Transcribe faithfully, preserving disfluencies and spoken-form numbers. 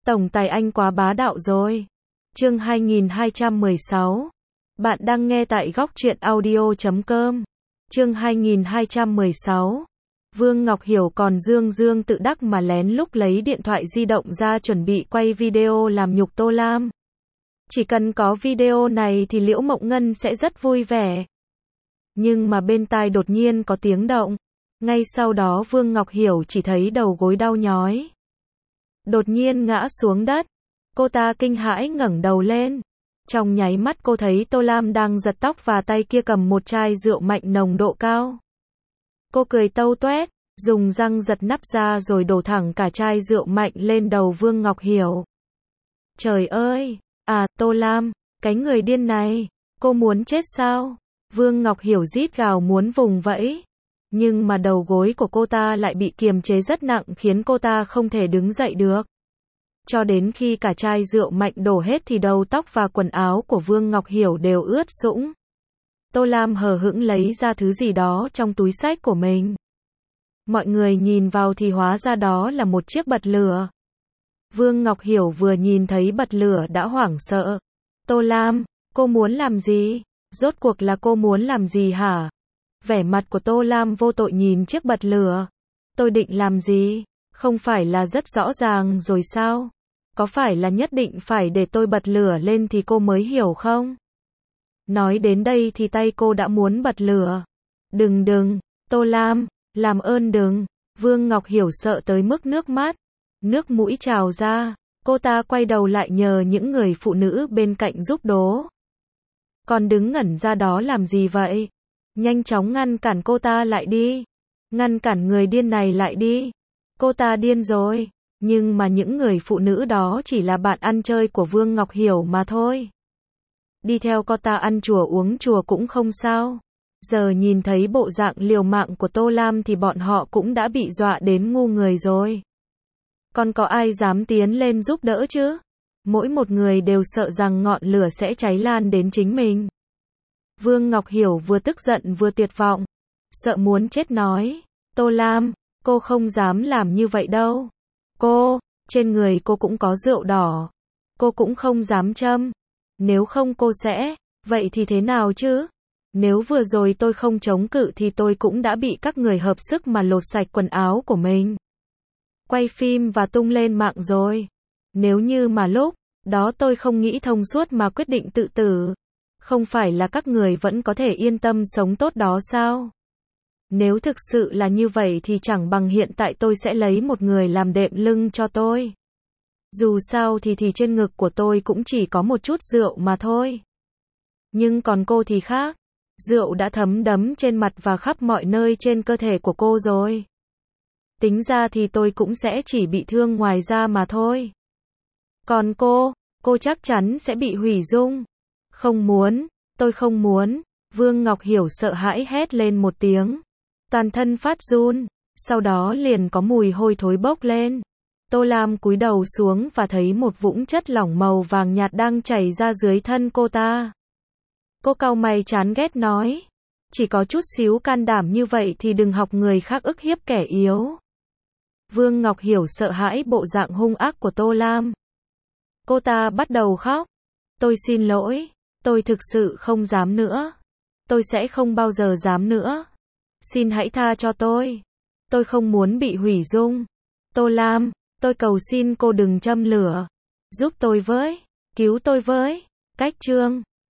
Tổng tài anh quá bá đạo rồi. Chương hai nghìn hai trăm mười sáu. Bạn đang nghe tại góc truyện audio chấm com. Chương hai nghìn hai trăm mười sáu. Vương Ngọc Hiểu còn dương dương tự đắc mà lén lút lấy điện thoại di động ra chuẩn bị quay video làm nhục Tô Lam. Chỉ cần có video này thì Liễu Mộng Ngân sẽ rất vui vẻ. Nhưng mà bên tai đột nhiên có tiếng động. Ngay sau đó Vương Ngọc Hiểu chỉ thấy đầu gối đau nhói. Đột nhiên ngã xuống đất. Cô ta kinh hãi ngẩng đầu lên. Trong nháy mắt cô thấy Tô Lam đang giật tóc và tay kia cầm một chai rượu mạnh nồng độ cao. Cô cười tâu tuét, dùng răng giật nắp ra rồi đổ thẳng cả chai rượu mạnh lên đầu Vương Ngọc Hiểu. Trời ơi! À, Tô Lam, cái người điên này, cô muốn chết sao? Vương Ngọc Hiểu rít gào muốn vùng vẫy. Nhưng mà đầu gối của cô ta lại bị kiềm chế rất nặng khiến cô ta không thể đứng dậy được. Cho đến khi cả chai rượu mạnh đổ hết thì đầu tóc và quần áo của Vương Ngọc Hiểu đều ướt sũng. Tô Lam hờ hững lấy ra thứ gì đó trong túi xách của mình. Mọi người nhìn vào thì hóa ra đó là một chiếc bật lửa. Vương Ngọc Hiểu vừa nhìn thấy bật lửa đã hoảng sợ. Tô Lam, cô muốn làm gì? Rốt cuộc là cô muốn làm gì hả? Vẻ mặt của Tô Lam vô tội nhìn chiếc bật lửa. Tôi định làm gì? Không phải là rất rõ ràng rồi sao? Có phải là nhất định phải để tôi bật lửa lên thì cô mới hiểu không? Nói đến đây thì tay cô đã muốn bật lửa. Đừng đừng, Tô Lam, làm ơn đừng. Vương Ngọc Hiểu sợ tới mức nước mắt, nước mũi trào ra. Cô ta quay đầu lại nhờ những người phụ nữ bên cạnh giúp đố. Còn đứng ngẩn ra đó làm gì vậy? Nhanh chóng ngăn cản cô ta lại đi. Ngăn cản người điên này lại đi. Cô ta điên rồi. Nhưng mà những người phụ nữ đó chỉ là bạn ăn chơi của Vương Ngọc Hiểu mà thôi. Đi theo cô ta ăn chùa uống chùa cũng không sao. Giờ nhìn thấy bộ dạng liều mạng của Tô Lam thì bọn họ cũng đã bị dọa đến ngu người rồi. Còn có ai dám tiến lên giúp đỡ chứ? Mỗi một người đều sợ rằng ngọn lửa sẽ cháy lan đến chính mình. Vương Ngọc Hiểu vừa tức giận vừa tuyệt vọng. Sợ muốn chết nói. Tô Lam, cô không dám làm như vậy đâu. Cô, trên người cô cũng có rượu đỏ. Cô cũng không dám châm. Nếu không cô sẽ, vậy thì thế nào chứ? Nếu vừa rồi tôi không chống cự thì tôi cũng đã bị các người hợp sức mà lột sạch quần áo của mình. Quay phim và tung lên mạng rồi. Nếu như mà lúc đó tôi không nghĩ thông suốt mà quyết định tự tử, không phải là các người vẫn có thể yên tâm sống tốt đó sao? Nếu thực sự là như vậy thì chẳng bằng hiện tại tôi sẽ lấy một người làm đệm lưng cho tôi. Dù sao thì thì trên ngực của tôi cũng chỉ có một chút rượu mà thôi. Nhưng còn cô thì khác. Rượu đã thấm đẫm trên mặt và khắp mọi nơi trên cơ thể của cô rồi. Tính ra thì tôi cũng sẽ chỉ bị thương ngoài da mà thôi. Còn cô, cô chắc chắn sẽ bị hủy dung. Không muốn, tôi không muốn. Vương Ngọc Hiểu sợ hãi hét lên một tiếng. Toàn thân phát run, sau đó liền có mùi hôi thối bốc lên. Tô Lam cúi đầu xuống và thấy một vũng chất lỏng màu vàng nhạt đang chảy ra dưới thân cô ta. Cô cau mày chán ghét nói. Chỉ có chút xíu can đảm như vậy thì đừng học người khác ức hiếp kẻ yếu. Vương Ngọc Hiểu sợ hãi bộ dạng hung ác của Tô Lam. Cô ta bắt đầu khóc. Tôi xin lỗi, tôi thực sự không dám nữa. Tôi sẽ không bao giờ dám nữa. Xin hãy tha cho tôi. Tôi không muốn bị hủy dung. Tô Lam, tôi cầu xin cô đừng châm lửa. Giúp tôi với, cứu tôi với. Cách chương